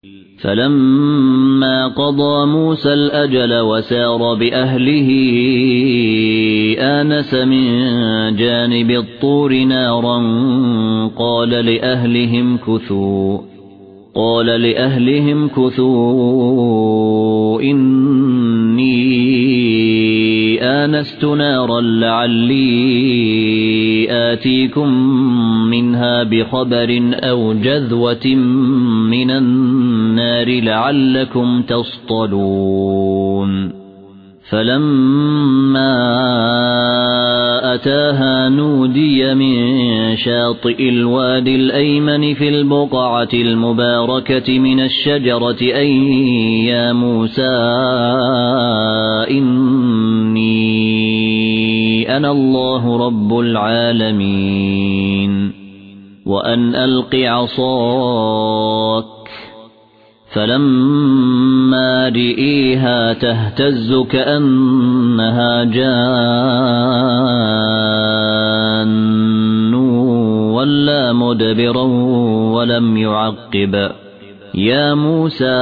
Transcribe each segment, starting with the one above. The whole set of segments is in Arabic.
فلما قضى موسى الأجل وسار بأهله آنس من جانب الطور نارا قال لأهلهم كثوا إني آنست نارا لعلي آتيكم منها بخبر أو جذوة من النار لعلكم تصطلون فلما أتاها نودي من شاطئ الوادي الأيمن في البقعة المباركة من الشجرة أن يا موسى إني أنا الله رب العالمين وأن ألق عصاك فلما رئيها تهتز كأنها جان ولا مدبرا ولم يعقب يا موسى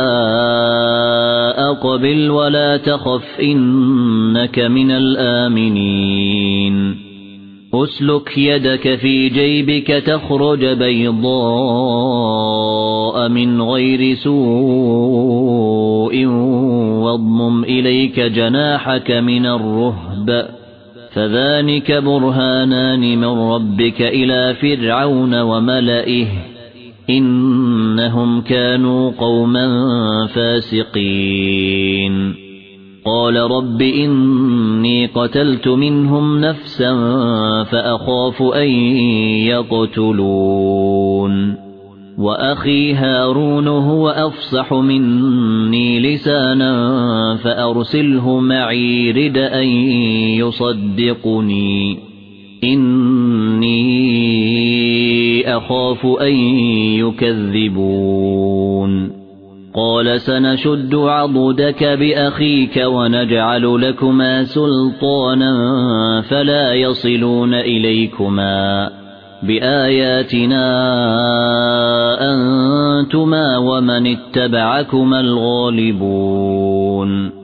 أقبل ولا تخف إنك من الآمنين أسلك يدك في جيبك تخرج بيضاء من غير سوء واضمم إليك جناحك من الرهب فذلك برهانان من ربك إلى فرعون وملئه إنهم كانوا قوما فاسقين قال رب إني قتلت منهم نفسا فأخاف أن يقتلون وأخي هارون هو أفصح مني لسانا فأرسله معي رد أن يصدقني إني أخاف أن يكذبون قال سنشد عضدك بأخيك ونجعل لكما سلطانا فلا يصلون إليكما بآياتنا أنتما ومن اتبعكما الغالبون